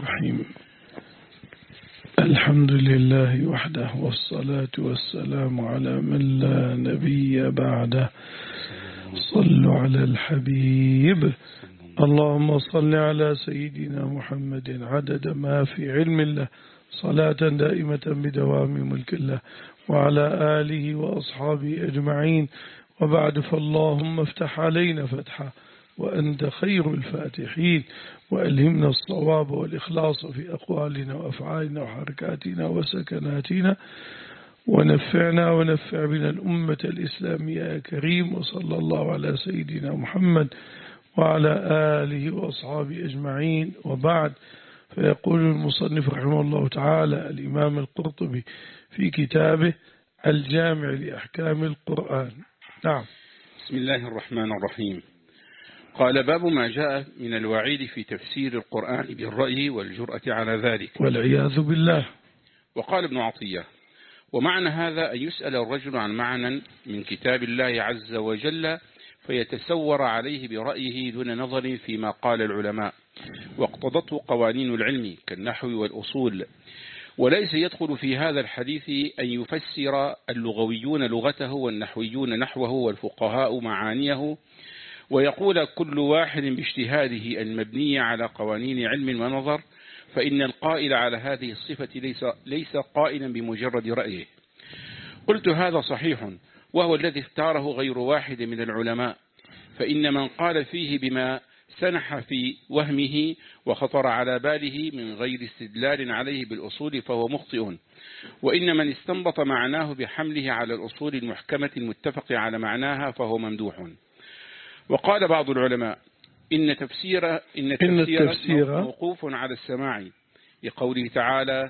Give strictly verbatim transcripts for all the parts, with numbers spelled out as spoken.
الرحيم. الحمد لله وحده، والصلاة والسلام على من لا نبي بعده. صلوا على الحبيب. اللهم صل على سيدنا محمد عدد ما في علم الله، صلاة دائمة بدوام ملك الله، وعلى آله وأصحابه أجمعين. وبعد، فاللهم افتح علينا فتحا وأنت خير الفاتحين، وألهمنا الصواب والإخلاص في أقوالنا وأفعالنا وحركاتنا وسكناتنا، ونفعنا ونفع بنا الأمة الإسلامية يا كريم. وصلى الله على سيدنا محمد وعلى آله وأصحابه أجمعين. وبعد، فيقول المصنف رحمه الله تعالى الإمام القرطبي في كتابه الجامع لأحكام القرآن. نعم. بسم الله الرحمن الرحيم. قال: باب ما جاء من الوعيد في تفسير القرآن بالرأي والجرأة على ذلك والعياذ بالله. وقال ابن عطية: ومعنى هذا أن يسأل الرجل عن معنى من كتاب الله عز وجل فيتسور عليه برأيه دون نظر فيما قال العلماء واقتضته قوانين العلم كالنحو والأصول، وليس يدخل في هذا الحديث أن يفسر اللغويون لغته والنحويون نحوه والفقهاء معانيه، ويقول كل واحد باجتهاده المبني على قوانين علم ونظر، فإن القائل على هذه الصفة ليس, ليس قائلا بمجرد رأيه. قلت: هذا صحيح، وهو الذي اختاره غير واحد من العلماء، فإن من قال فيه بما سنح في وهمه وخطر على باله من غير استدلال عليه بالأصول فهو مخطئ، وإن من استنبط معناه بحمله على الأصول المحكمة المتفق على معناها فهو ممدوح. وقال بعض العلماء: إن تفسير إن التفسير موقوف على السماع، لقوله تعالى: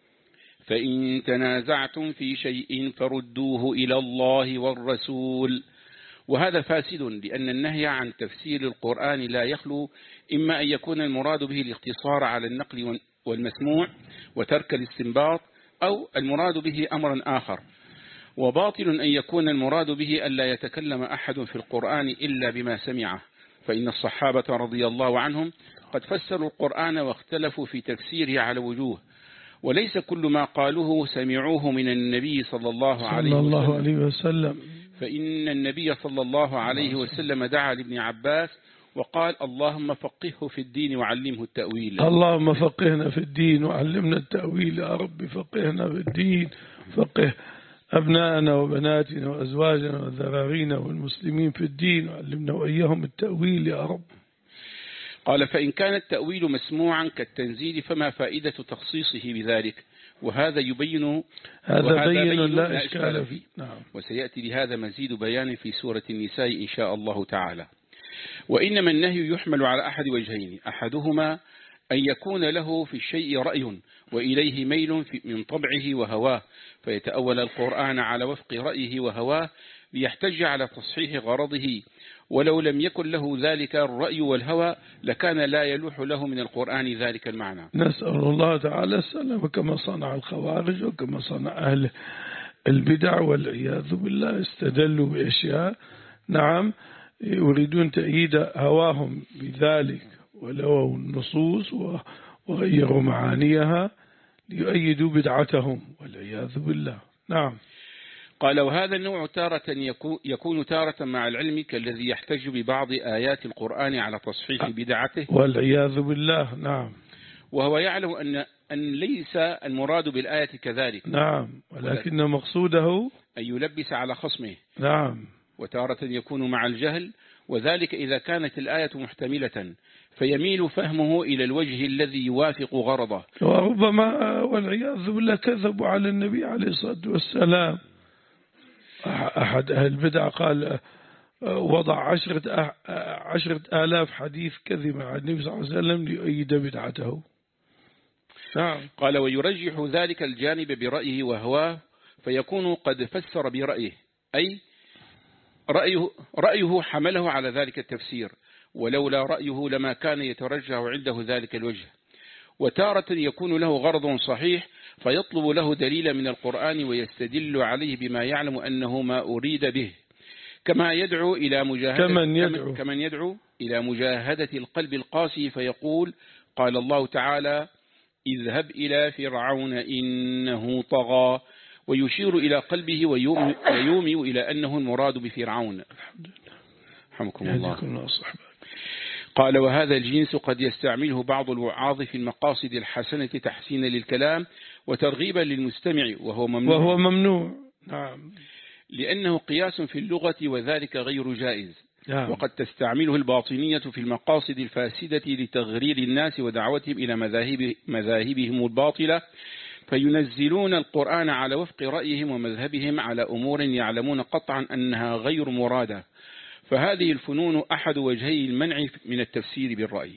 فإن تنازعتم في شيء فردوه إلى الله والرسول. وهذا فاسد، لأن النهي عن تفسير القرآن لا يخلو إما أن يكون المراد به الاقتصار على النقل والمسموع وترك الاستنباط، أو المراد به أمرا آخر. وباطل أن يكون المراد به ألا يتكلم أحد في القرآن إلا بما سمعه، فإن الصحابة رضي الله عنهم قد فسروا القرآن واختلفوا في تفسيره على وجوه، وليس كل ما قالوه سمعوه من النبي صلى الله عليه وسلم, الله عليه وسلم. فإن النبي صلى الله عليه وسلم دعا لابن عباس وقال: اللهم فقهه في الدين وعلمه التأويل. اللهم فقهنا في الدين وعلمنا التأويل. يا رب فقهنا في الدين، فقه أبنائنا وبناتنا وأزواجنا وذرارينا والمسلمين في الدين، وعلمنا وإياهم التأويل يا رب. قال: فإن كان التأويل مسموعا كالتنزيل فما فائدة تخصيصه بذلك؟ وهذا يبين هذا بين لا إشكال فيه. نعم. وسيأتي لهذا مزيد بيان في سورة النساء إن شاء الله تعالى. وإنما النهي يحمل على أحد وجهين: أحدهما أن يكون له في الشيء رأي وإليه ميل من طبعه وهواه، فيتأول القرآن على وفق رأيه وهواه ليحتج على تصحيح غرضه، ولو لم يكن له ذلك الرأي والهوى لكان لا يلوح له من القرآن ذلك المعنى. نسأل الله تعالى السلام، كما صنع الخوارج وكما صنع أهل البدع والعياذ بالله. استدلوا بأشياء نعم يريدون تأييد هواهم بذلك، ولو النصوص وغيروا معانيها ليؤيدوا بدعتهم والعياذ بالله. نعم. قال: وهذا النوع تارة يكون تارة مع العلم، كالذي يحتج ببعض آيات القرآن على تصحيح بدعته والعياذ بالله. نعم. وهو يعلم أن أن ليس المراد بالآية كذلك. نعم. ولكن مقصوده أن يلبس على خصمه. نعم. وتارة يكون مع الجهل، وذلك إذا كانت الآية محتملة فيميل فهمه إلى الوجه الذي يوافق غرضه. وربما والعياذ بالله كذبوا على النبي عليه الصلاة والسلام. أحد أهل البدع قال وضع عشرة, عشرة آلاف حديث كذب عن النبي صلى الله عليه وسلم ليؤيد بدعته. نعم. قال: ويرجح ذلك الجانب برأيه وهواه، فيكون قد فسر برأيه، أي رأيه, رأيه حمله على ذلك التفسير، ولولا رأيه لما كان يترجح عنده ذلك الوجه. وتارة يكون له غرض صحيح فيطلب له دليل من القرآن ويستدل عليه بما يعلم أنه ما أريد به، كما يدعو إلى مجاهدة كمن يدعو, كمن يدعو إلى مجاهدة القلب القاسي، فيقول: قال الله تعالى: اذهب إلى فرعون إنه طغى، ويشير إلى قلبه ويومئ إلى أنه المراد بفرعون. رحمكم الله. قال وهذا الجنس قد يستعمله بعض الوعاظ في المقاصد الحسنة تحسينا للكلام وترغيبا للمستمع، وهو ممنوع, وهو ممنوع. نعم. لأنه قياس في اللغة وذلك غير جائز. نعم. وقد تستعمله الباطنية في المقاصد الفاسدة لتغرير الناس ودعوتهم إلى مذاهب مذاهبهم الباطلة، فينزلون القرآن على وفق رأيهم ومذهبهم على أمور يعلمون قطعا أنها غير مرادة. فهذه الفنون أحد وجهي المنع من التفسير بالرأي.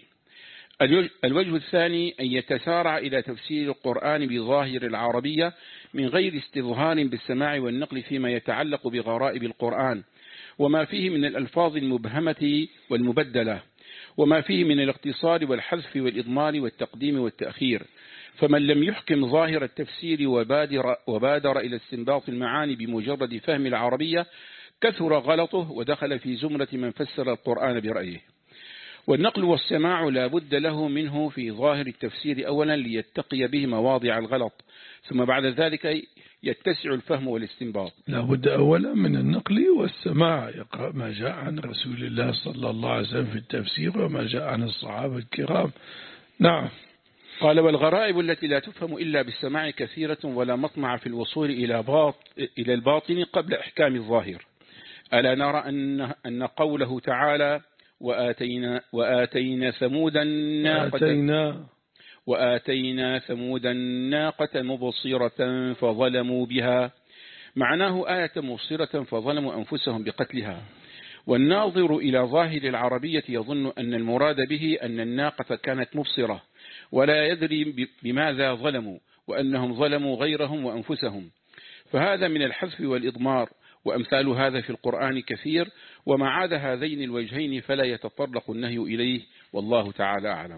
الوجه الثاني أن يتسارع إلى تفسير القرآن بظاهر العربية من غير استظهار بالسماع والنقل فيما يتعلق بغرائب القرآن وما فيه من الألفاظ المبهمة والمبدلة، وما فيه من الاختصار والحذف والإضمار والتقديم والتأخير. فمن لم يحكم ظاهر التفسير وبادر, وبادر إلى استنباط المعاني بمجرد فهم العربية كثر غلطه ودخل في زمرة من فسر القرآن برأيه. والنقل والسماع لا بد له منه في ظاهر التفسير أولا ليتقي به مواضع الغلط، ثم بعد ذلك يتسع الفهم والاستنباط. لا بد أولا من النقل والسماع، يقرأ ما جاء عن رسول الله صلى الله عليه وسلم في التفسير وما جاء عن الصحابة الكرام. نعم. قال والغرائب التي لا تفهم إلا بالسماع كثيرة ولا مطمع في الوصول إلى, باط إلى الباطن قبل إحكام الظاهر. ألا نرى أن, أن قوله تعالى وآتينا, وآتينا ثمود الناقة وآتينا, وآتينا ثمود الناقة مبصرة فظلموا بها، معناه آية مبصرة فظلموا أنفسهم بقتلها. والناظر إلى ظاهر العربية يظن أن المراد به أن الناقة كانت مبصرة ولا يدري بماذا ظلموا، وأنهم ظلموا غيرهم وأنفسهم، فهذا من الحذف والإضمار. وأمثال هذا في القرآن كثير، وما عاد هذين الوجهين فلا يتطرق النهي إليه، والله تعالى أعلم.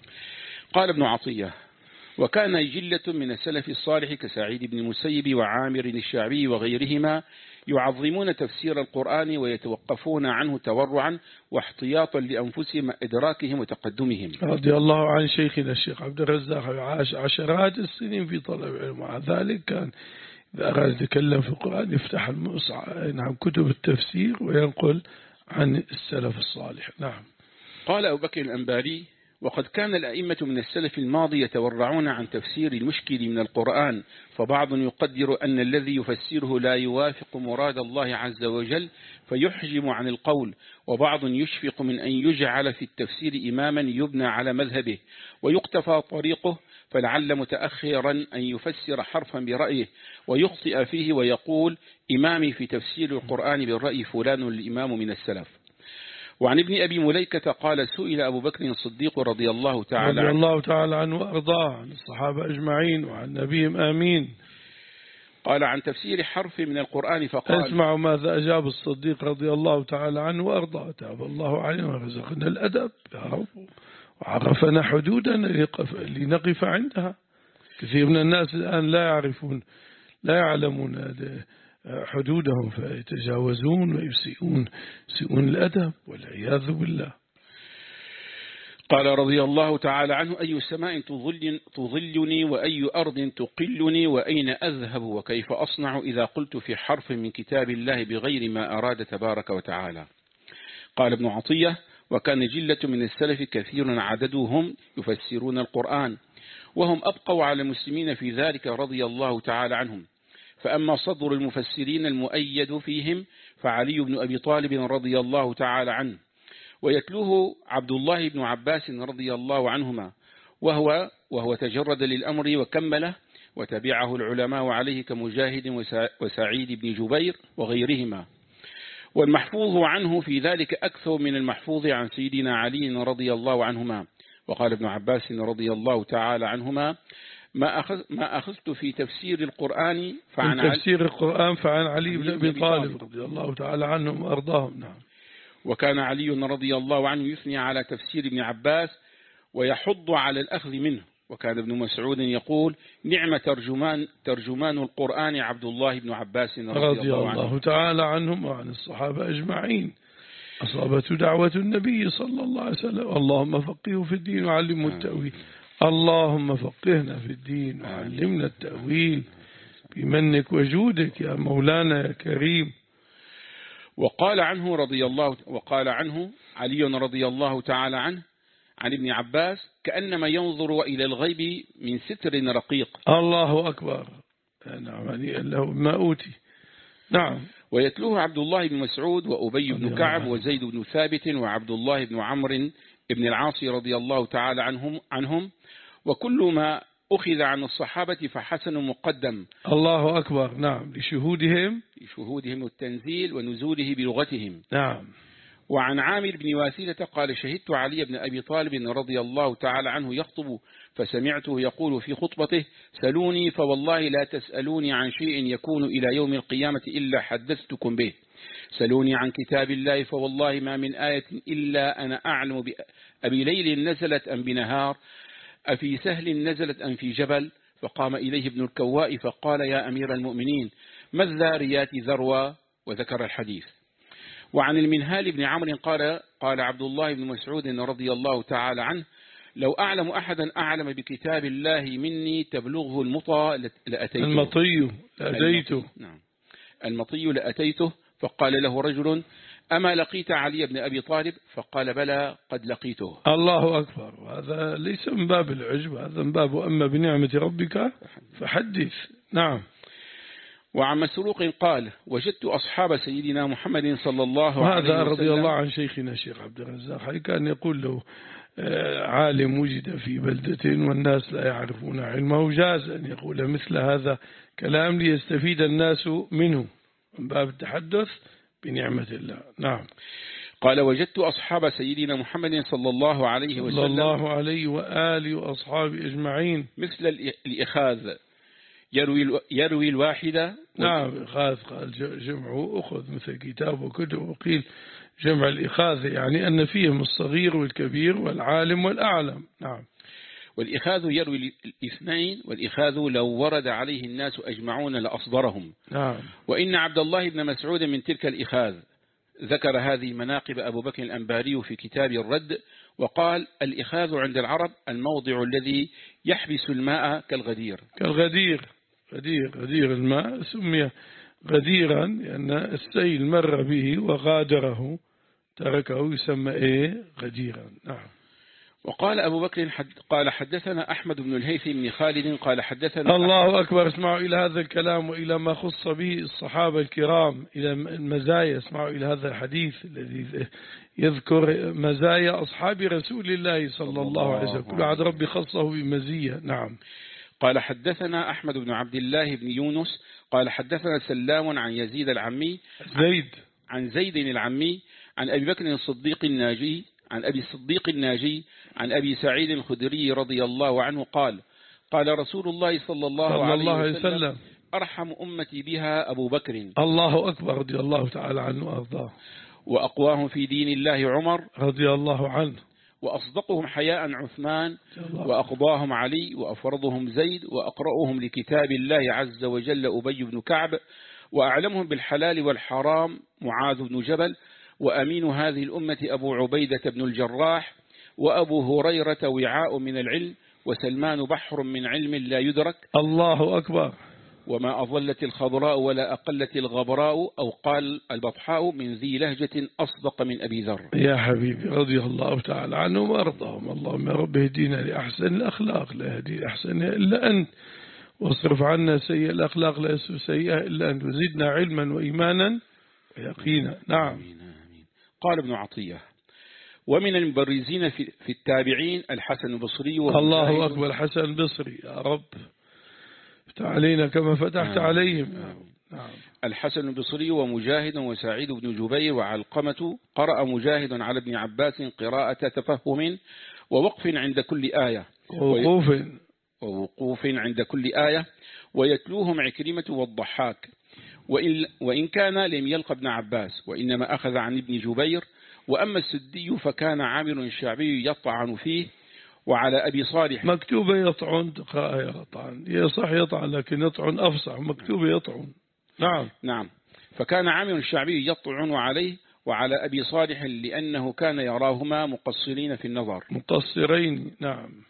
قال ابن عطية وكان جلة من السلف الصالح كسعيد بن المسيب وعامر الشعبي وغيرهما يعظمون تفسير القرآن ويتوقفون عنه تورعا واحتياطا لأنفسهم إدراكهم وتقدمهم. رضي الله عن شيخنا الشيخ عبد الرزاق، عاش عشرات السنين في طلب العلم، مع ذلك كان إذا أراد يتكلم في القرآن يفتح المصحف عن كتب التفسير وينقل عن السلف الصالح. نعم. قال أبو بكر الأنباري وقد كان الأئمة من السلف الماضي يتورعون عن تفسير المشكل من القرآن، فبعض يقدر أن الذي يفسره لا يوافق مراد الله عز وجل فيحجم عن القول، وبعض يشفق من أن يجعل في التفسير إماما يبنى على مذهبه ويقتفى طريقه، فلعل متأخرا أن يفسر حرفا برأيه ويخطئ فيه ويقول إمامي في تفسير القرآن بالرأي فلان الإمام من السلف. وعن ابن أبي مليكة قال سئل أبو بكر الصديق رضي الله تعالى رضي الله تعالى عنه وأرضاه عن الصحابة أجمعين وعن نبيهم آمين، قال عن تفسير حرف من القرآن فقال اسمعوا ماذا أجاب الصديق رضي الله تعالى عنه وأرضاه: تاب الله علينا ورزقنا الأدب يا رب وعرفنا حدودنا لنقف عندها. كثير من الناس الآن لا يعرفون لا يعلمون حدودهم فيتجاوزون ويسيئون يسيئون الأدب والعياذ بالله. قال رضي الله تعالى عنه أي سماء تظل تظلني وأي أرض تقلني وأين أذهب وكيف أصنع إذا قلت في حرف من كتاب الله بغير ما أراد تبارك وتعالى. قال ابن عطية وكان جلة من السلف كثير عددهم يفسرون القرآن، وهم أبقوا على المسلمين في ذلك رضي الله تعالى عنهم. فأما صدر المفسرين المؤيد فيهم فعلي بن أبي طالب رضي الله تعالى عنه، ويتلوه عبد الله بن عباس رضي الله عنهما، وهو, وهو تجرد للأمر وكمله، وتبعه العلماء عليه كمجاهد وسعيد بن جبير وغيرهما. والمحفوظ عنه في ذلك أكثر من المحفوظ عن سيدنا علي رضي الله عنهما. وقال ابن عباس رضي الله تعالى عنهما ما, أخذ ما أخذت في تفسير القرآن فعن تفسير القرآن فعن علي بن أبي طالب رضي الله تعالى عنهم وأرضاهم. نعم. وكان علي رضي الله عنه يثني على تفسير ابن عباس ويحض على الأخذ منه. وكان ابن مسعود يقول نعم ترجمان, ترجمان القرآن عبد الله بن عباس رضي, رضي الله, الله عنه. تعالى عنهم وعن الصحابة أجمعين. أصابته دعوة النبي صلى الله عليه وسلم اللهم فقهه في الدين وعلمه التأويل. اللهم فقهنا في الدين وعلمنا التأويل بمنك وجودك يا مولانا يا كريم. وقال عنه رضي الله وقال عنه علي رضي الله تعالى عنه عن ابن عباس: كأنما ينظر إلى الغيب من ستر رقيق. الله أكبر. نعم، له ما أوتي. نعم. ويتلوه عبد الله بن مسعود وأبي بن كعب وزيد بن ثابت وعبد الله بن عمرو بن العاص رضي الله تعالى عنهم عنهم وكل ما أخذ عن الصحابة فحسن مقدم. الله أكبر. نعم، لشهودهم لشهودهم التنزيل ونزوله بلغتهم. نعم. وعن عامر بن واسلة قال: شهدت علي بن أبي طالب رضي الله تعالى عنه يخطب فسمعته يقول في خطبته: سلوني فوالله لا تسألوني عن شيء يكون إلى يوم القيامة إلا حدثتكم به. سلوني عن كتاب الله فوالله ما من آية إلا أنا أعلم أبي ليل نزلت أم بنهار، أفي سهل نزلت أم في جبل. فقام إليه ابن الكواء فقال: يا أمير المؤمنين، ما الذاريات ذروة؟ وذكر الحديث. وعن المنهال بن عمرو قال: قال عبد الله بن مسعود رضي الله تعالى عنه: لو أعلم أحدا أعلم بكتاب الله مني تبلغه المطى لأتيته. المطي لأتيته. نعم، المطي لأتيته. فقال له رجل: أما لقيت علي بن أبي طالب؟ فقال: بلى قد لقيته. الله أكبر. هذا ليس من باب العجب، هذا من باب أما بنعمة ربك فحدث. نعم. وعن مسروق قال: وجدت أصحاب سيدنا محمد صلى الله عليه وسلم. وهذا رضي الله عن شيخنا الشيخ عبد الرزاق كان يقول له: عالم وجد في بلدة والناس لا يعرفون علمه، جاز أن يقول مثل هذا كلام ليستفيد الناس منه من باب التحدث بنعمة الله. نعم. قال: وجدت أصحاب سيدنا محمد صلى الله عليه وسلم صلى الله عليه وآله وأصحابه أجمعين مثل الإخاذ يروي يروي الواحدة. نعم، إخاذ قال جمعه أخذ مثل كتاب وكتب، وقيل جمع الإخاذ يعني أن فيهم الصغير والكبير والعالم والأعلم. نعم. والإخاذ يروي الاثنين، والإخاذ لو ورد عليه الناس أجمعون لأصدرهم. نعم. وإن عبد الله بن مسعود من تلك الإخاذ. ذكر هذه مناقب أبو بكر الأنباري في كتاب الرد وقال: الإخاذ عند العرب الموضع الذي يحبس الماء كالغدير. كالغدير. غدير غدير الماء سمي غديرا لأن السيل مر به وغادره تركه يسمى إيه؟ غديرا. نعم. وقال أبو بكر حد قال: حدثنا أحمد بن الهيثم بن خالد قال: حدثنا الله أكبر. اسمعوا إلى هذا الكلام وإلى ما خص به الصحابة الكرام، إلى المزايا. اسمعوا إلى هذا الحديث الذي يذكر مزايا أصحاب رسول الله صلى الله عليه وسلم، كل عاد ربي خصه بمزية. نعم. قال: حدثنا أحمد بن عبد الله بن يونس قال: حدثنا سلام عن يزيد العمي زيد عن زيد العمي عن أبي بكر الصديق الناجي عن أبي الصديق الناجي عن أبي سعيد الخدري رضي الله عنه قال: قال رسول الله صلى الله, صلى الله عليه وسلم, وسلم: أرحم أمتي بها أبو بكر. الله أكبر رضي الله تعالى عنه وأرضاه. وأقواهم في دين الله عمر رضي الله عنه. وأصدقهم حياء عثمان، وأقضاهم علي، وأفرضهم زيد، وأقرأهم لكتاب الله عز وجل أبي بن كعب، وأعلمهم بالحلال والحرام معاذ بن جبل، وأمين هذه الأمة أبو عبيدة بن الجراح، وأبو هريرة وعاء من العلم، وسلمان بحر من علم لا يدرك. الله أكبر. وما أظلت الخضراء ولا أقلت الغبراء، أو قال البطحاء، من ذي لهجة أصدق من أبي ذر. يا حبيبي رضي الله تعالى عنهم وأرضاهم. اللهم يا رب اهدينا لأحسن الأخلاق، لا يهدي أحسن إلا أنت، واصرف عنا سيئ الأخلاق لا يصرف سيئة إلا أنت، وزدنا علما وإيمانا ويقينا. نعم. آمين آمين. قال ابن عطية: ومن المبرزين في التابعين الحسن البصري. الله أكبر. الحسن البصري يا رب فتح علينا كما فتحت آه. عليهم. نعم. الحسن البصري ومجاهد وسعيد بن جبير وعلقمة. قرأ مجاهد على ابن عباس قراءة تفهم ووقف عند كل آية ووقوف ووقوف عند كل آية، ويتلوهم عكرمة والضحاك. وإن, وإن كان لم يلقى ابن عباس، وإنما أخذ عن ابن جبير. وأما السدي فكان عامر الشعبي يطعن فيه. وعلى أبي صالح مكتوبة يطعن، تقرأ يطعن، يصح يطعن لكن يطعن أفصح، مكتوبة يطعن. نعم. نعم. فكان عامر الشعبي يطعن عليه وعلى أبي صالح لأنه كان يراهما مقصرين في النظر. مقصرين. نعم.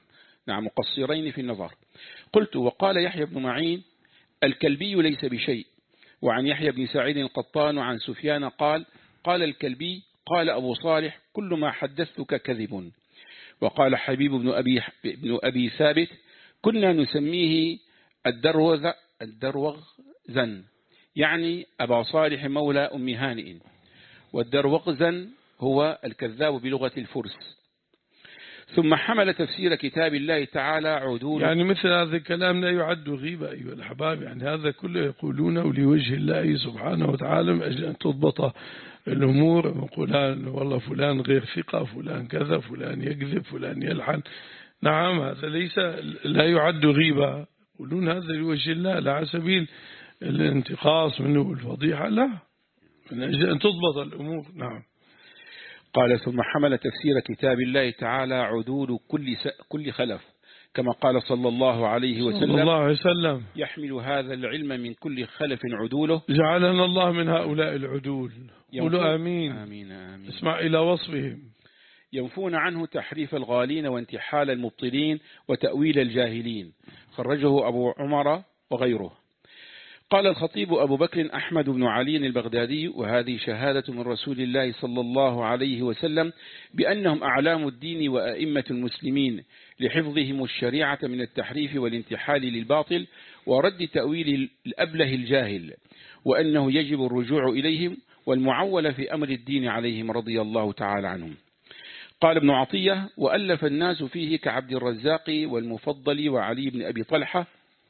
نعم مقصرين في النظر. قلت وقال يحيى بن معين الكلبي ليس بشيء. وعن يحيى بن سعيد القطان وعن سفيان قال قال الكلبي قال أبو صالح كل ما حدثتك كذب. وقال حبيب بن أبي, بن أبي ثابت كنا نسميه الدروغ الدروغزن يعني أبا صالح مولى أم هانئ، والدروغزن هو الكذاب بلغة الفرس. ثم حمل تفسير كتاب الله تعالى عدول. يعني مثل هذا الكلام لا يعد غيبة أيها الأحباب، يعني هذا كله يقولونه لوجه الله سبحانه وتعالى من أجل أن تضبط الأمور. فلان والله فلان غير ثقة، فلان كذا، فلان يكذب، فلان يلحن. نعم هذا ليس لا يعد غيبة، يقولون هذا لوجه الله لا على سبيل الانتقاص منه والفضيحة، لا، من أجل أن تضبط الأمور. نعم. قال ثم حمل تفسير كتاب الله تعالى عدول كل كل خلف كما قال صلى الله عليه وسلم, صلى الله عليه وسلم يحمل هذا العلم من كل خلف عدوله. جعلنا الله من هؤلاء العدول. قولوا آمين. آمين آمين. اسمع إلى وصفهم. ينفون عنه تحريف الغالين وانتحال المبطلين وتأويل الجاهلين. خرجه أبو عمر وغيره. قال الخطيب أبو بكر أحمد بن علي البغدادي وهذه شهادة من رسول الله صلى الله عليه وسلم بأنهم أعلام الدين وأئمة المسلمين لحفظهم الشريعة من التحريف والانتحال للباطل ورد تأويل الأبله الجاهل، وأنه يجب الرجوع إليهم والمعول في أمر الدين عليهم رضي الله تعالى عنهم. قال ابن عطية وألف الناس فيه كعبد الرزاق والمفضل وعلي بن أبي طلحة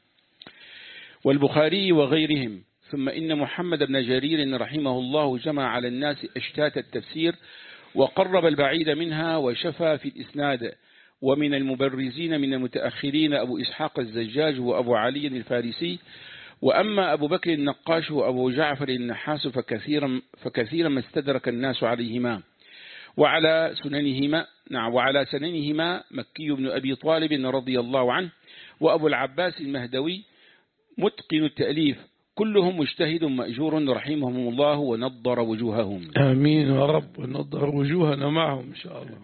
والبخاري وغيرهم. ثم إن محمد بن جرير رحمه الله جمع على الناس أشتات التفسير وقرب البعيد منها وشفى في الإسناد. ومن المبرزين من المتأخرين أبو إسحاق الزجاج وأبو علي الفارسي. وأما أبو بكر النقاش وأبو جعفر النحاس فكثيرا, فكثيرا ما استدرك الناس عليهما وعلى سننهما نعم وعلى سننهما مكي بن أبي طالب رضي الله عنه وأبو العباس المهدوي متقن التأليف، كلهم مجتهد مأجور رحمهم الله ونضر وجوههم. آمين يا رب، ونضر وجوهنا معهم إن شاء الله.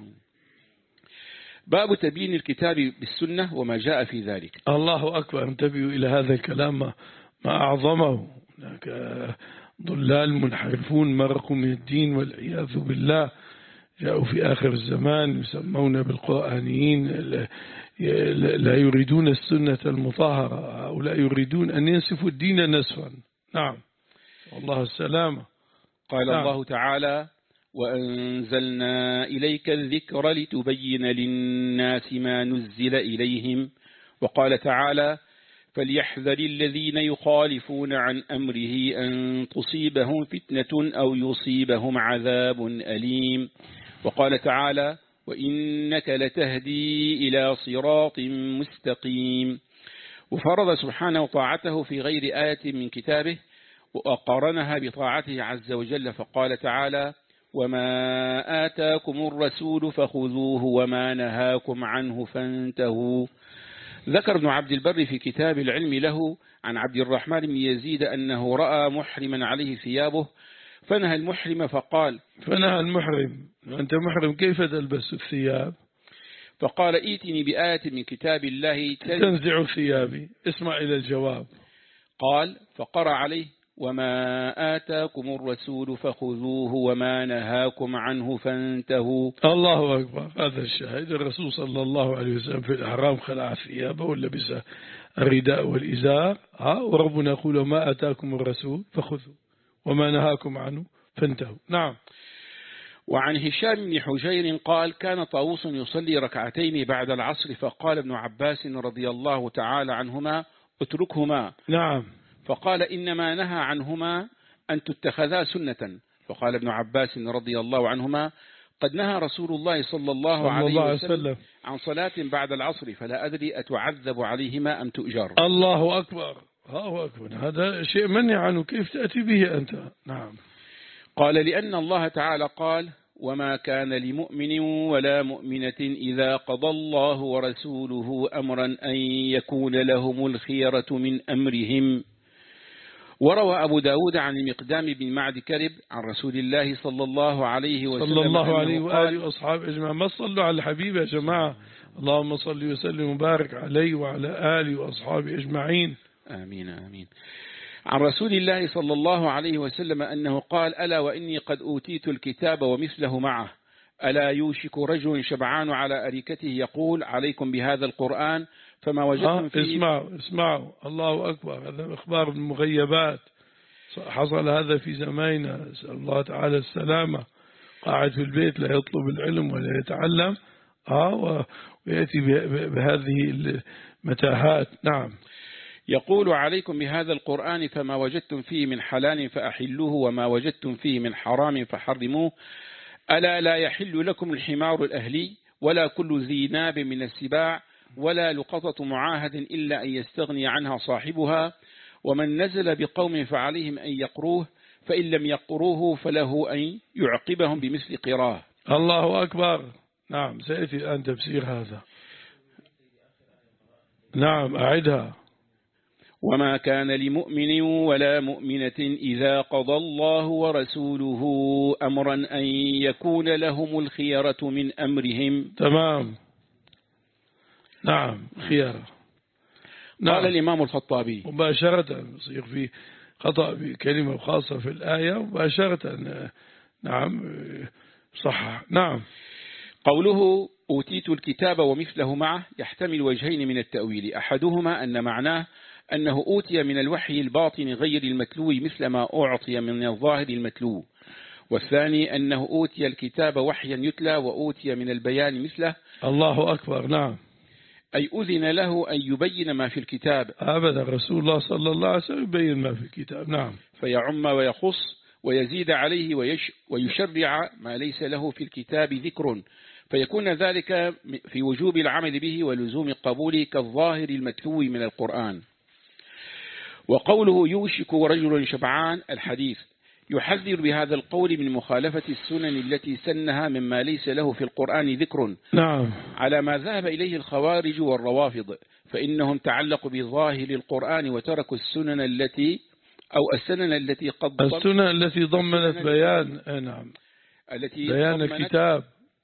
باب تبيين الكتاب بالسنة وما جاء في ذلك. الله أكبر. انتبهوا إلى هذا الكلام ما أعظمه. هناك ضلال منحرفون مرقوا من الدين والعياذ بالله، جاءوا في آخر الزمان يسمون بالقرآنيين، لا يريدون السنة المطهرة، هؤلاء يريدون أن ينسفوا الدين نسفا. نعم والله السلامة. قال نعم. الله تعالى وأنزلنا إليك الذكر لتبين للناس ما نزل إليهم. وقال تعالى فليحذر الذين يخالفون عن أمره أن تصيبهم فتنة أو يصيبهم عذاب أليم. وقال تعالى وإنك لتهدي إلى صراط مستقيم. وفرض سبحانه طاعته في غير آية من كتابه وقارنها بطاعته عز وجل فقال تعالى وما آتاكم الرسول فخذوه وما نهاكم عنه فانتهوا. ذكر ابن عبد البر في كتاب العلم له عن عبد الرحمن بن يزيد أنه رأى محرما عليه ثيابه فنهى المحرم فقال فنهى المحرم أنت محرم كيف تلبس الثياب؟ فقال ائتني بآية من كتاب الله تنزع ثيابي. اسمع إلى الجواب. قال فقرأ عليه وما آتاكم الرسول فخذوه وما نهاكم عنه فانتهوا. الله أكبر. هذا الشاهد. الرسول صلى الله عليه وسلم في الإحرام خلع ثيابه ولبس الرداء والإزار، ها وربنا يقول وما آتاكم الرسول فخذوه وما نهاكم عنه فانتهوا. نعم. وعن هشام بن حجير قال كان طاووس يصلي ركعتين بعد العصر فقال ابن عباس رضي الله تعالى عنهما اتركهما. نعم. فقال إنما نهى عنهما أن تتخذا سنة. فقال ابن عباس رضي الله عنهما قد نهى رسول الله صلى الله عليه وسلم عن صلاة بعد العصر فلا أدري أتعذب عليهما أم تؤجر. الله أكبر. الله أكبر. هذا شيء منع عنه، كيف تأتي به أنت؟ نعم. قال لأن الله تعالى قال وما كان لمؤمن ولا مؤمنة إذا قضى الله ورسوله أمرا أن يكون لهم الخيرة من أمرهم. وروى أبو داود عن المقدام بن معد كرب عن رسول الله صلى الله عليه وسلم صلى الله عليه وآله وأصحابه أجمعين. ما صلوا على الحبيب يا جماعة اللهم صل وسلم وبارك عليه وعلى آله وأصحابه أجمعين. آمين آمين. عن رسول الله صلى الله عليه وسلم أنه قال: ألا وإني قد أوتيت الكتاب ومثله معه، ألا يوشك رجل شبعان على أريكته يقول: عليكم بهذا القرآن فما وجدتم فيه. اسمعوا اسمعوا الله أكبر، هذا إخبار المغيبات، حصل هذا في زماننا، نسأل الله تعالى السلامة. قاعد في البيت لا يطلب العلم ولا يتعلم آه ويأتي بهذه المتاهات. نعم. يقول: عليكم بهذا القرآن فما وجدتم فيه من حلال فأحلوه وما وجدتم فيه من حرام فحرموه. ألا لا يحل لكم الحمار الأهلي ولا كل ذي ناب من السباع ولا لقطة معاهد إلا أن يستغني عنها صاحبها. ومن نزل بقوم فعليهم أن يقروه، فإن لم يقروه فله أن يعقبهم بمثل قراه. الله أكبر. نعم، سيأتي الآن تفسير هذا. نعم، أعدها. وما كان لمؤمن ولا مؤمنة إذا قضى الله ورسوله أمرا أن يكون لهم الخيرة من أمرهم. تمام. نعم، خيرة. نعم. قال الإمام الخطابي مباشرة يصير في خطأ بكلمة خاصة في الآية مباشرة. نعم صح. نعم. قوله أوتيت الكتاب ومثله معه يحتمل وجهين من التأويل. أحدهما أن معناه أنه أوتي من الوحي الباطن غير المتلو مثل ما أعطي من الظاهر المتلو، والثاني أنه أوتي الكتاب وحيا يتلى وأوتي من البيان مثله. الله أكبر. نعم. أي أذن له أن يبين ما في الكتاب. أبدا، رسول الله صلى الله عليه وسلم يبين ما في الكتاب. نعم. فيعم ويخص ويزيد عليه ويش ويشرع ما ليس له في الكتاب ذكر، فيكون ذلك في وجوب العمل به ولزوم قبوله كالظاهر المتلو من القرآن. وقوله يوشك رجل شبعان الحديث يحذر بهذا القول من مخالفة السنن التي سنها مما ليس له في القرآن ذكر. نعم. على ما ذهب إليه الخوارج والروافض، فإنهم تعلقوا بظاهر القرآن وتركوا السنن التي أو السنن التي قد السنن التي ضمنت بيان. نعم. التي بيان الكتاب.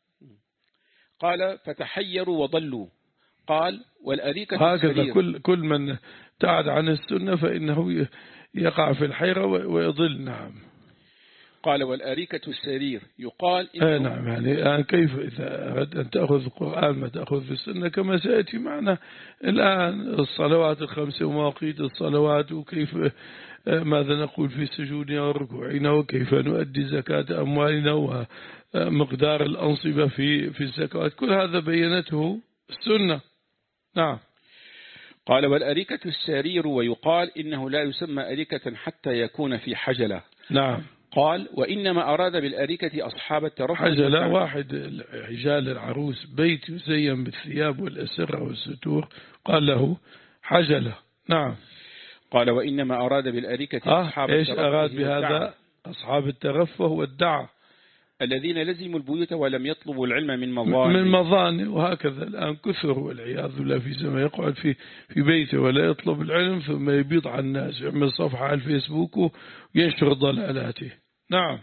قال فتحيروا وضلوا. قال والأريكة هكذا كل كل من ابتعد عن السنة فإنه يقع في الحيرة ويضل. نعم. قال والأريكة السرير يقال إنه نعم، يعني الآن كيف إذا أردت أن تأخذ القرآن ما تأخذ في السنة كما سيأتي معنا الآن الصلوات الخمس ومواقيت الصلوات وكيف ماذا نقول في سجودنا وركوعنا وكيف نؤدي زكاة أموالنا ومقدار الأنصبة في في الزكوات، كل هذا بينته السنة. نعم. قال والأريكة السرير ويقال إنه لا يسمى أريكة حتى يكون في حجلة. نعم. قال وإنما أراد بالأريكة أصحاب الترفه. حجلة واحد حجال العروس، بيت يزين بالثياب والأسرة والستور، قال له حجلة. نعم. قال وإنما أراد بالأريكة آه أصحاب إيش الترفه أراد بهذا؟ أصحاب الترفه والدعة الذين لزموا البيوت ولم يطلبوا العلم من مظان من مظان وهكذا الآن كثر والعياذ بالله في زمان يقعد في في بيته ولا يطلب العلم ثم يبيض على الناس، يعمل صفحة على الفيسبوك وينشر ضلالاته. نعم.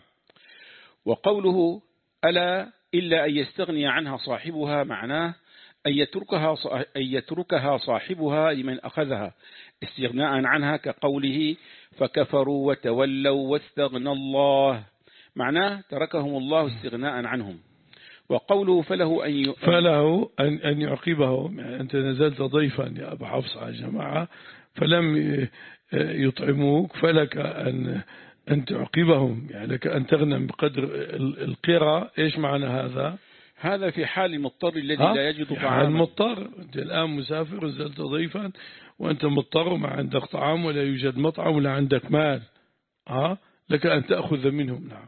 وقوله ألا إلا أن يستغني عنها صاحبها معناه أن يتركها أن يتركها صاحبها لمن أخذها استغناء عنها، كقوله فكفروا وتولوا واستغنى الله، معناه تركهم الله استغناء عنهم. وقوله فله أن ي... فله أن أن يعقبهم، يعني أنت نزلت ضيفا يا أبا حفص على جماعة فلم يطعموك فلك أن أن تعقبهم، يعني لك أن تغنم بقدر القرى. إيش معنى هذا؟ هذا في حال المضطر الذي لا يجد طعاما. حال المضطر، أنت الآن مسافر نزلت ضيفا وأنت مضطر وما عندك طعام ولا يوجد مطعم ولا عندك مال، ها لك أن تأخذ منهم. نعم.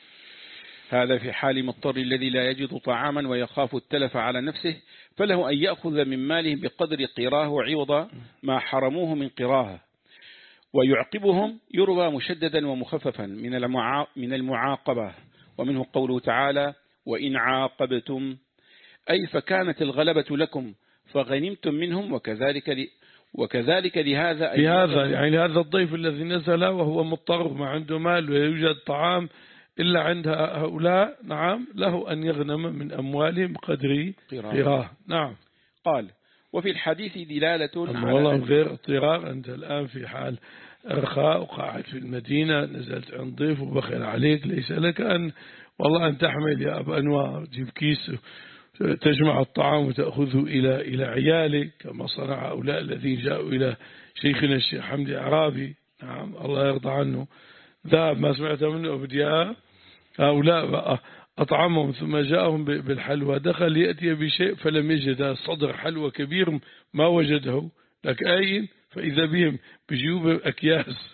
هذا في حال مضطر الذي لا يجد طعاما ويخاف التلف على نفسه، فله أن يأخذ من ماله بقدر قراه عوض ما حرموه من قراه. ويعقبهم يروى مشددا ومخففا من من المعاقبة، ومنه قوله تعالى وإن عاقبتم أي فكانت الغلبة لكم فغنمتم منهم وكذلك ل... وكذلك لهذا أي لهذا يعني هذا الضيف الذي نزل وهو مضطر ما عنده مال ولا يوجد طعام إلا عند هؤلاء، نعم له أن يغنم من أموالهم قدر قراه. نعم. قال وفي الحديث دلالة والله غير اضطرار. أنت الآن في حال رخاء وقاعد في المدينة، نزلت عند ضيف وبخل عليك، ليس لك أن والله أن تحمل يا أبا أنوار تجيب كيس تجمع الطعام وتأخذه إلى إلى عيالك كما صنع هؤلاء الذين جاءوا إلى شيخنا الشيخ حمدي عرابي، نعم الله يرضى عنه، ذهب ما سمعت منه أبدياء هؤلاء أطعمهم ثم جاءهم بالحلوى، دخل يأتي بشيء فلم يجد صدر حلوى كبير ما وجده لك أين، فإذا بهم بجيوب أكياس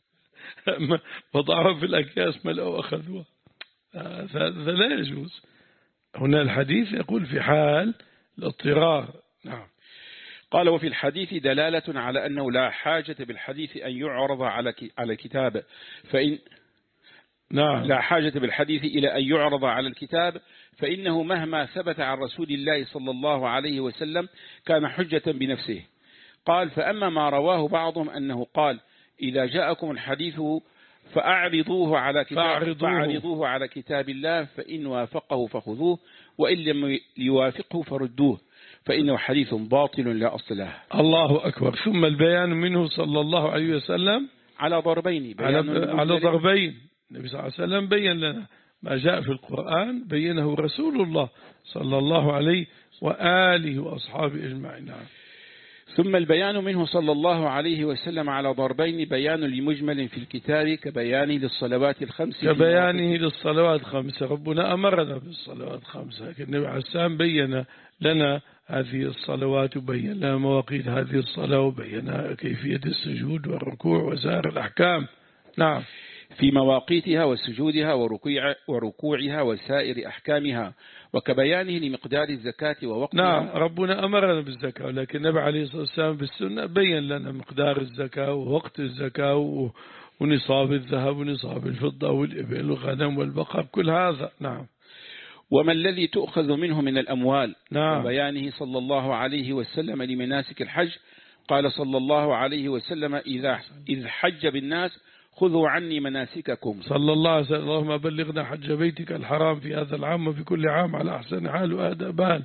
وضعها في الأكياس ملأوا أخذوها. هذا لا يجوز. هنا الحديث يقول في حال الاضطرار. نعم. قال وفي الحديث دلالة على أنه لا حاجة بالحديث أن يعرض على على الكتاب، فإن نعم. لا حاجة بالحديث إلى أن يعرض على الكتاب، فإنه مهما ثبت عن رسول الله صلى الله عليه وسلم كان حجة بنفسه. قال فأما ما رواه بعضهم أنه قال إذا جاءكم الحديث فأعرضوه على كتاب, فأعرضوه. فأعرضوه على كتاب الله، فإن وافقه فخذوه وإن لم يوافقه فردوه، فإنه حديث باطل لا أصل له. الله أكبر. ثم البيان منه صلى الله عليه وسلم على ضربين، على, على ضربين. النبي صلى الله عليه وسلم بين لنا ما جاء في القرآن بينه رسول الله صلى الله عليه وآله وأصحابه أجمعين. ثم البيان منه صلى الله عليه وسلم على ضربين، بيان لمجمل في الكتاب كبيانه للصلوات الخمس كبيانه للصلوات الخمس. ربنا أمرنا بالصلوات الخمس، لكن النبي عليه السلام بين لنا هذه الصلوات وبين لنا مواقيت هذه الصلاة وبين كيفية السجود والركوع وسائر الأحكام. نعم. في مواقيتها وسجودها وركوع وركوعها وسائر أحكامها، وكبيانه لمقدار الزكاة ووقتها. نعم ربنا أمرنا بالزكاة، ولكن النبي عليه الصلاة والسلام بالسنة بين لنا مقدار الزكاة ووقت الزكاة ونصاب الذهب ونصاب الفضة والإبل والغنم والبقر كل هذا. نعم. وما الذي تؤخذ منه من الأموال. نعم. وبيانه صلى الله عليه وسلم لمناسك الحج. قال صلى الله عليه وسلم إذا إذ حج بالناس خذوا عني مناسككم. صلى الله عليه وسلم اللهم بلغنا حج بيتك الحرام في هذا العام وفي كل عام على أحسن حال وأهدى بال.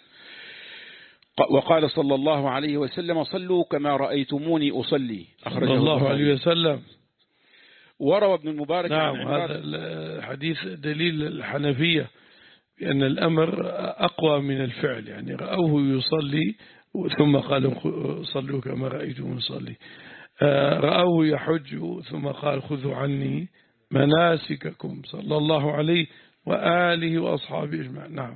وقال صلى الله عليه وسلم صلوا كما رأيتموني أصلي. صلى الله عليه وسلم. وروى ابن المبارك. نعم هذا الحديث دليل الحنفية بأن الأمر أقوى من الفعل، يعني رأوه يصلي ثم قالوا صلوا كما رأيتم يصلي، رأوه يحج ثم قال خذوا عني مناسككم صلى الله عليه وآله وأصحابه أجمعين. نعم.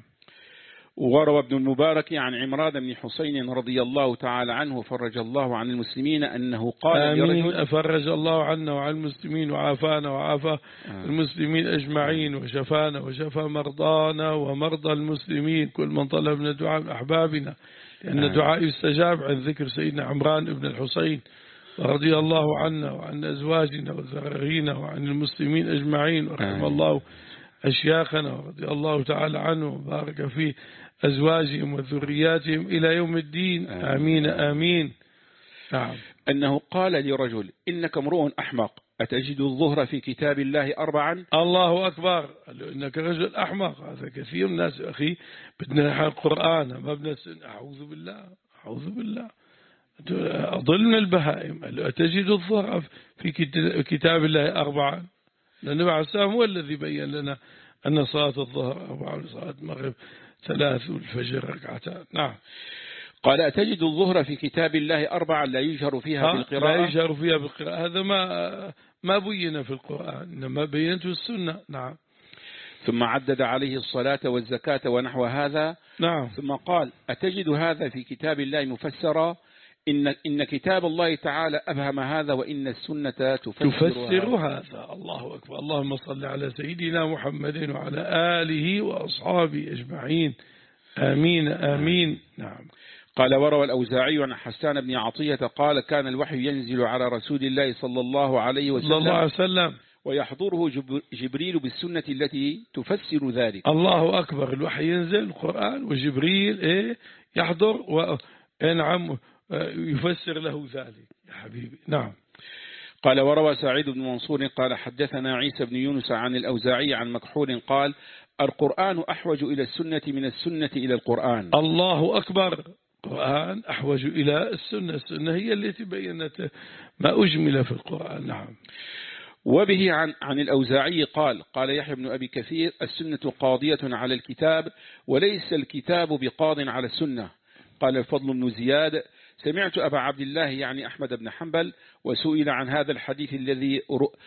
وروى ابن المبارك عن عمران بن حسين رضي الله تعالى عنه فرج الله عن المسلمين أنه قال آمين. فرج الله عنا وعن المسلمين وعافانا وعافى آه. المسلمين أجمعين وشفانا وشفى مرضانا ومرضى المسلمين كل من طلب من دعاء أحبابنا، لأن الدعاء يستجاب عن ذكر سيدنا عمران بن الحسين رضي الله عنا وعن أزواجنا وذرارينا وعن المسلمين أجمعين، ورحم الله أشياخنا ورضي الله تعالى عنهم وبارك في أزواجهم وذرياتهم إلى يوم الدين. آمين آمين. نعم. أنه قال لرجل إنك امرؤ أحمق أتجد الظهر في كتاب الله أربعا. الله أكبر. قال له إنك رجل أحمق. هذا كثير من الناس أخي بدنا القرآن ما بدنا. أعوذ بالله أعوذ بالله أضل من البهائم. قال له أتجد الظهر في كتاب الله أربعا. النبي عليه السلام هو الذي بين لنا أن صلاة الظهر أربعة وصلاة المغرب ثلاث والفجر ركعتان. نعم. قال أتجد الظهر في كتاب الله أربعا لا يجهر فيها بالقراءة. لا يجهر فيها بالقراءة. هذا ما ما بين في القرآن إنما بينته السنة. نعم. ثم عدد عليه الصلاة والزكاة ونحو هذا. نعم. ثم قال أتجد هذا في كتاب الله مفسرا إن إن كتاب الله تعالى أبهم هذا وإن السنة تفسر, تفسر هذا. هذا. الله أكبر. اللهم صل على سيدنا محمد وعلى آله وأصحابه أجمعين. آمين آمين. نعم. قال وروى الأوزاعي عن حسان بن عطية قال كان الوحي ينزل على رسول الله صلى الله عليه وسلم, صلى الله عليه وسلم ويحضره جبريل بالسنة التي تفسر ذلك. الله أكبر. الوحي ينزل القرآن وجبريل إيه يحضر وإنعم يفسر له ذلك يا حبيبي. نعم. قال وروى سعيد بن منصور قال حدثنا عيسى بن يونس عن الأوزاعي عن مكحول قال القرآن أحوج إلى السنة من السنة إلى القرآن. الله أكبر. القرآن أحوج إلى السنة. السنة هي التي بينت ما أجمل في القرآن. نعم. وبه عن, عن الأوزاعي قال قال يحيى بن أبي كثير السنة قاضية على الكتاب وليس الكتاب بقاض على السنة. قال الفضل بن زياد سمعت أبا عبد الله يعني أحمد بن حنبل وسئل عن هذا الحديث الذي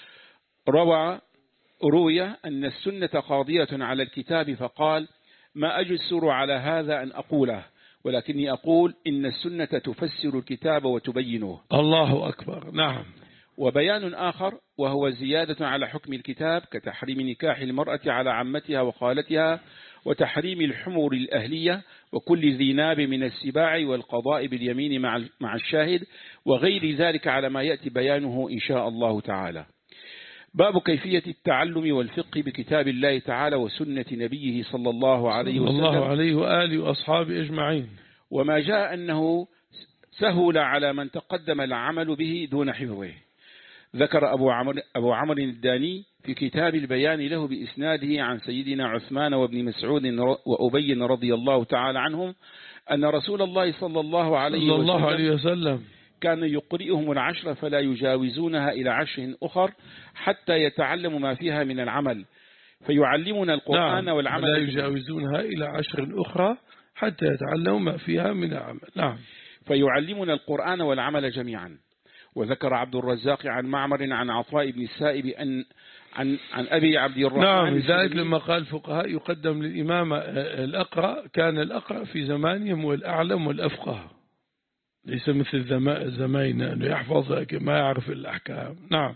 روى روي أن السنة قاضية على الكتاب فقال ما أجسر على هذا أن أقوله ولكني أقول إن السنة تفسر الكتاب وتبينه. الله أكبر. نعم. وبيان آخر وهو زيادة على حكم الكتاب كتحريم نكاح المرأة على عمتها وخالتها وتحريم الحمر الأهلية وكل ذي ناب من السباع والقضاء باليمين مع الشاهد وغير ذلك على ما يأتي بيانه إن شاء الله تعالى. باب كيفية التعلم والفقه بكتاب الله تعالى وسنة نبيه صلى الله عليه وسلم الله عليه وآله وأصحابه أجمعين. وما جاء أنه سهل على من تقدم العمل به دون حفظه. ذكر أبو عمرو أبو عمرو الداني في كتاب البيان له بإسناده عن سيدنا عثمان وابن مسعود وأبي رضي الله تعالى عنهم أن رسول الله صلى الله عليه وسلم, الله عليه وسلم كان يقرئهم العشر فلا يجاوزونها إلى عشر أخر حتى يتعلموا ما فيها من العمل فيعلمون القرآن نعم. والعمل لا يجاوزونها إلى عشر أخرى حتى يتعلموا ما فيها من العمل. نعم. فيعلمون القرآن والعمل جميعا. وذكر عبد الرزاق عن معمر عن عطاء بن السائب أن عن عن أبي عبد الرحمن. نعم. لذلك لما قال الفقهاء يقدم للإمام الأقرأ كان الأقرأ في زمانهم والأعلم والأفقه ليس مثل زماننا أنه يحفظ لكن ما يعرف الأحكام. نعم.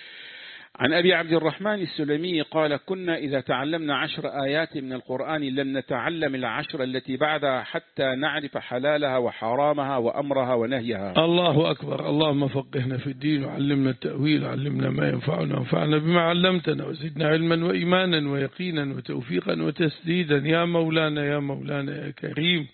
عن أبي عبد الرحمن السلمي قال كنا إذا تعلمنا عشر آيات من القرآن لم نتعلم العشر التي بعدها حتى نعرف حلالها وحرامها وأمرها ونهيها. الله أكبر. اللهم فقهنا في الدين وعلمنا التأويل وعلمنا ما ينفعنا وانفعنا بما علمتنا وزدنا علما وإيمانا ويقينا وتوفيقا وتسديدا يا مولانا يا مولانا يا كريم.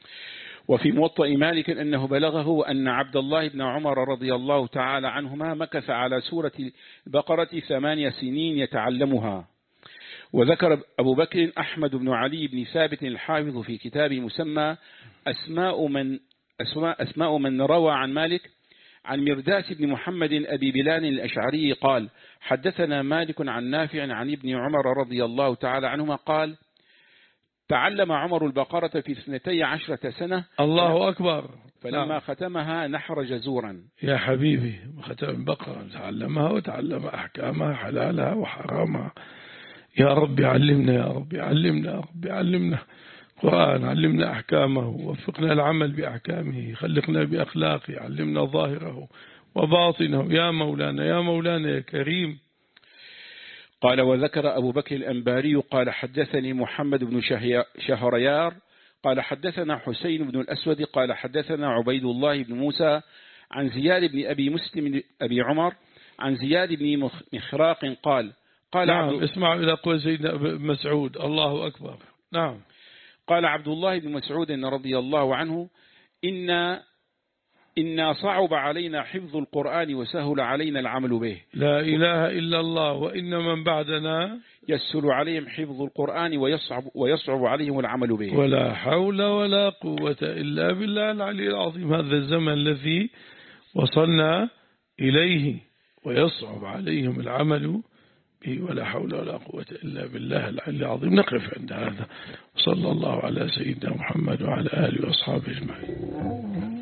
وفي موطأ مالك أنه بلغه أن عبد الله بن عمر رضي الله تعالى عنهما مكث على سورة البقرة ثمانية سنين يتعلمها. وذكر أبو بكر أحمد بن علي بن ثابت الحافظ في كتاب مسمى أسماء من, أسماء, أسماء من روى عن مالك عن مرداس بن محمد أبي بلال الأشعري قال حدثنا مالك عن نافع عن ابن عمر رضي الله تعالى عنهما قال تعلم عمر البقرة في اثنتي عشرة سنة. الله أكبر. فلما نعم. ختمها نحر جزورا. يا حبيبي ختم البقرة تعلمها وتعلم أحكامها حلالها وحرامها. يا رب علمنا يا رب علمنا يا رب علمنا قرآن علمنا أحكامه ووفقنا العمل بأحكامه خلقنا بأخلاقه علمنا ظاهره وباطنه يا مولانا يا مولانا يا كريم. قال وذكر أبو بكر الأنباري قال حدثني محمد بن شهريار قال حدثنا حسين بن الأسود قال حدثنا عبيد الله بن موسى عن زياد بن أبي مسلم أبي عمر عن زياد بن مخراق قال قال نعم. اسمعوا إلى قول سيدنا مسعود. الله أكبر. نعم. قال عبد الله بن مسعود رضي الله عنه إنا إنا صعب علينا حفظ القرآن وسهل علينا العمل به. لا إله إلا الله. وإن من بعدنا يسهل عليهم حفظ القرآن ويصعب, ويصعب عليهم العمل به. ولا حول ولا قوة إلا بالله العلي العظيم. هذا الزمن الذي وصلنا إليه ويصعب عليهم العمل به ولا حول ولا قوة إلا بالله العلي العظيم. نقف عند هذا. صلى الله على سيدنا محمد وعلى آله وأصحابه أجمعين.